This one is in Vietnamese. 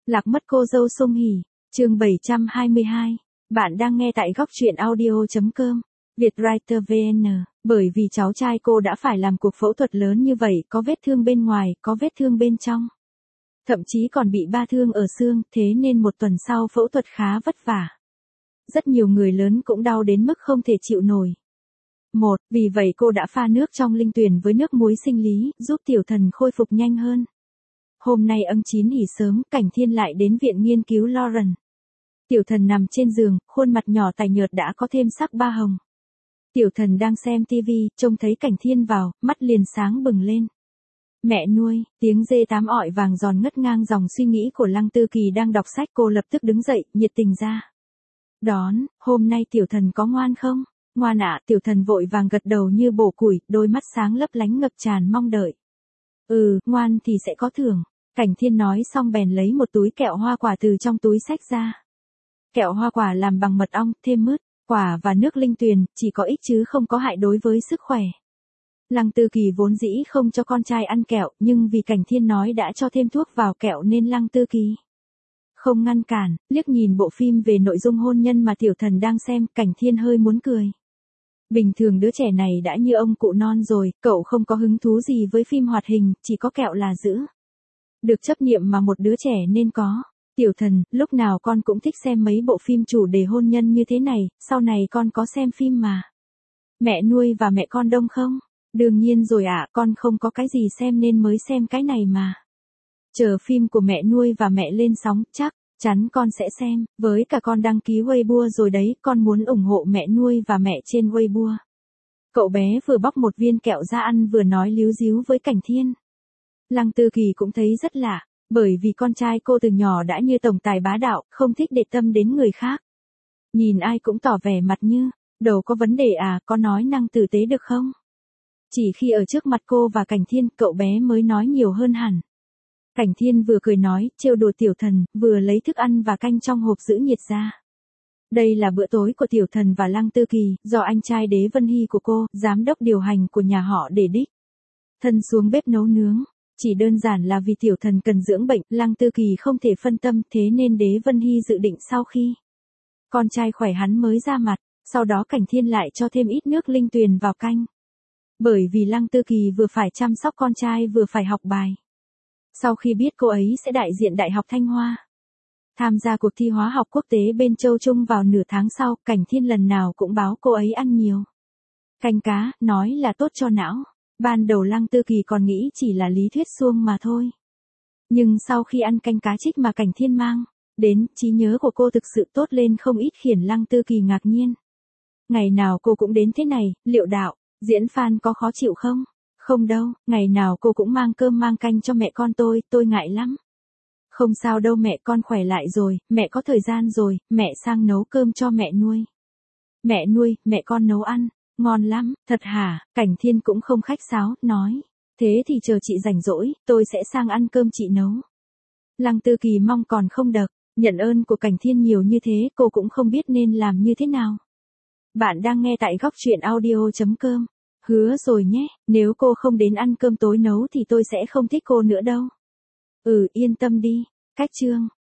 Lạc mất cô dâu Song Hỷ, chương 722. Bạn đang nghe tại góc truyện audio.com, Vietwriter VN. Bởi vì cháu trai cô đã phải làm cuộc phẫu thuật lớn như vậy, có vết thương bên ngoài, có vết thương bên trong. Thậm chí còn bị 3 thương ở xương, thế nên một tuần sau phẫu thuật khá vất vả. Rất nhiều người lớn cũng đau đến mức không thể chịu nổi. Vì vậy cô đã pha nước trong linh tuyền với nước muối sinh lý, giúp tiểu thần khôi phục nhanh hơn. Hôm nay ân chín hỉ sớm, Cảnh Thiên lại đến viện nghiên cứu Lawrence. Tiểu thần nằm trên giường, khuôn mặt nhỏ tái nhợt đã có thêm sắc ba hồng. Tiểu thần đang xem tivi, trông thấy Cảnh Thiên vào, mắt liền sáng bừng lên. Mẹ nuôi, tiếng dê tám ọi vàng giòn ngất ngang dòng suy nghĩ của Lăng Tư Kỳ đang đọc sách. Cô lập tức đứng dậy, nhiệt tình ra đón. Hôm nay tiểu thần có ngoan không? Ngoan ạ, tiểu thần vội vàng gật đầu như bổ củi, đôi mắt sáng lấp lánh ngập tràn mong đợi. Ngoan thì sẽ có thưởng. Cảnh Thiên nói xong bèn lấy một túi kẹo hoa quả từ trong túi xách ra. Kẹo hoa quả làm bằng mật ong, thêm mứt, quả và nước linh tuyền, chỉ có ích chứ không có hại đối với sức khỏe. Lăng Tư Kỳ vốn dĩ không cho con trai ăn kẹo, nhưng vì Cảnh Thiên nói đã cho thêm thuốc vào kẹo nên Lăng Tư Kỳ không ngăn cản. Liếc nhìn bộ phim về nội dung hôn nhân mà tiểu thần đang xem, Cảnh Thiên hơi muốn cười. Bình thường đứa trẻ này đã như ông cụ non rồi, cậu không có hứng thú gì với phim hoạt hình, chỉ có kẹo là giữ được chấp niệm mà một đứa trẻ nên có. Tiểu thần, lúc nào con cũng thích xem mấy bộ phim chủ đề hôn nhân như thế này, sau này con có xem phim mà mẹ nuôi và mẹ con đông không? Đương nhiên rồi ạ, con không có cái gì xem nên mới xem cái này mà. Chờ phim của mẹ nuôi và mẹ lên sóng, chắc chắn con sẽ xem, với cả con đăng ký Weibo rồi đấy, con muốn ủng hộ mẹ nuôi và mẹ trên Weibo. Cậu bé vừa bóc một viên kẹo ra ăn vừa nói líu díu với Cảnh Thiên. Lăng Tư Kỳ cũng thấy rất lạ, bởi vì con trai cô từ nhỏ đã như tổng tài bá đạo, không thích để tâm đến người khác. Nhìn ai cũng tỏ vẻ mặt như, đầu có vấn đề à, có nói năng tử tế được không? Chỉ khi ở trước mặt cô và Cảnh Thiên, cậu bé mới nói nhiều hơn hẳn. Cảnh Thiên vừa cười nói, trêu đùa tiểu thần, vừa lấy thức ăn và canh trong hộp giữ nhiệt ra. Đây là bữa tối của tiểu thần và Lăng Tư Kỳ, do anh trai Đế Vân Hy của cô, giám đốc điều hành của nhà họ để đích thân xuống bếp nấu nướng. Chỉ đơn giản là vì tiểu thần cần dưỡng bệnh, Lăng Tư Kỳ không thể phân tâm, thế nên Đế Vân Hy dự định sau khi con trai khỏe hắn mới ra mặt, sau đó Cảnh Thiên lại cho thêm ít nước linh tuyền vào canh. Bởi vì Lăng Tư Kỳ vừa phải chăm sóc con trai vừa phải học bài. Sau khi biết cô ấy sẽ đại diện Đại học Thanh Hoa tham gia cuộc thi hóa học quốc tế bên Châu Trung vào nửa tháng sau, Cảnh Thiên lần nào cũng báo cô ấy ăn nhiều canh cá, nói là tốt cho não. Ban đầu Lăng Tư Kỳ còn nghĩ chỉ là lý thuyết suông mà thôi. Nhưng sau khi ăn canh cá trích mà Cảnh Thiên mang đến, trí nhớ của cô thực sự tốt lên không ít, khiến Lăng Tư Kỳ ngạc nhiên. Ngày nào cô cũng đến thế này, liệu đạo diễn Phan có khó chịu không? Không đâu, ngày nào cô cũng mang cơm mang canh cho mẹ con tôi ngại lắm. Không sao đâu mẹ, con khỏe lại rồi, mẹ có thời gian rồi, mẹ sang nấu cơm cho mẹ nuôi. Mẹ nuôi, mẹ con nấu ăn, ngon lắm, thật hả? Cảnh Thiên cũng không khách sáo, nói. Thế thì chờ chị rảnh rỗi, tôi sẽ sang ăn cơm chị nấu. Lăng Tư Kỳ mong còn không được, nhận ơn của Cảnh Thiên nhiều như thế, cô cũng không biết nên làm như thế nào. Bạn đang nghe tại góc truyện audio.com. Hứa rồi nhé, nếu cô không đến ăn cơm tối nấu thì tôi sẽ không thích cô nữa đâu. Yên tâm đi. Cách chương